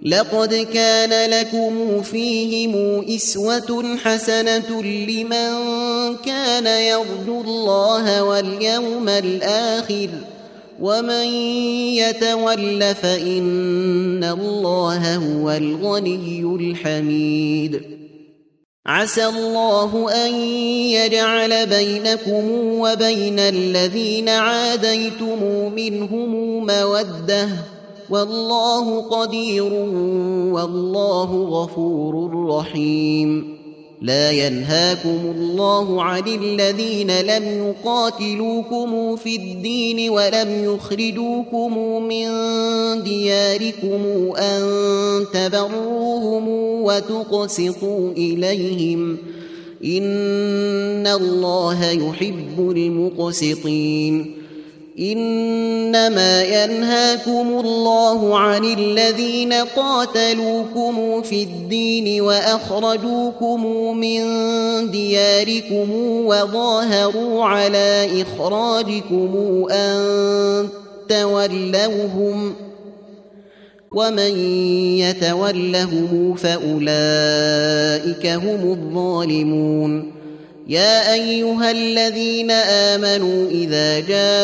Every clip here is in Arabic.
لقد كان لكم فيهم أسوة حسنة لمن كان يرجو الله واليوم الآخر ومن يتول فإن الله هو الغني الحميد. عسى الله أن يجعل بينكم وبين الذين عاديتم منهم مودة والله قدير والله غفور رحيم. لا ينهاكم الله عن الذين لم يقاتلوكم في الدين ولم يخرجوكم من دياركم أن تبروهم وتقسطوا إليهم إن الله يحب المقسطين. إنما ينهاكم الله عن الذين قاتلوكم في الدين وأخرجوكم من دياركم وظاهروا على إخراجكم أن تولوهم ومن يتولهم فأولئك هم الظالمون. يا أيها الذين آمنوا إذا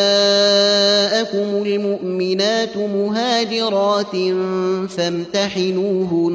جاءكم المؤمنات مهاجرات فامتحنوهن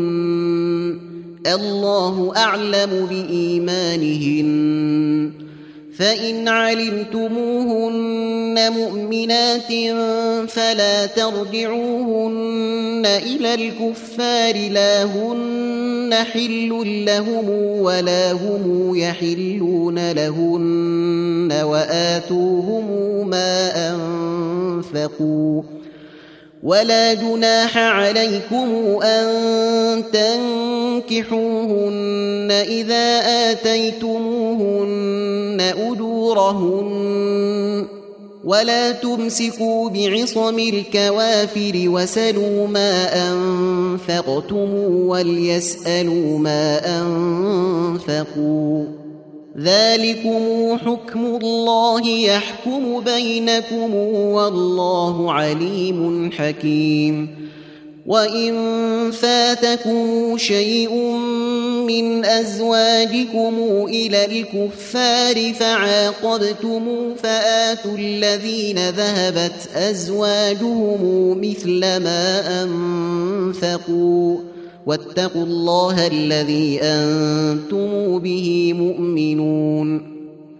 الله أعلم بإيمانهن فإن علمتموهن مؤمنات فلا ترجعوهن إلى الكفار لا هن حل لهم ولا هم يحلون لهن وآتوهم ما أنفقوا ولا جناح عليكم أن تنكحوهن إذا آتيتموهن أجورهن ولا تمسكوا بعصم الكوافر وسلوا ما أنفقتم وليسألوا ما أنفقوا ذلكم حكم الله يحكم بينكم والله عليم حكيم. وإن فاتكم شيء من أزواجكم إلى الكفار فعاقبتم فآتوا الذين ذهبت أزواجهم مثل ما أنفقوا واتقوا الله الذي أنتم به مؤمنون.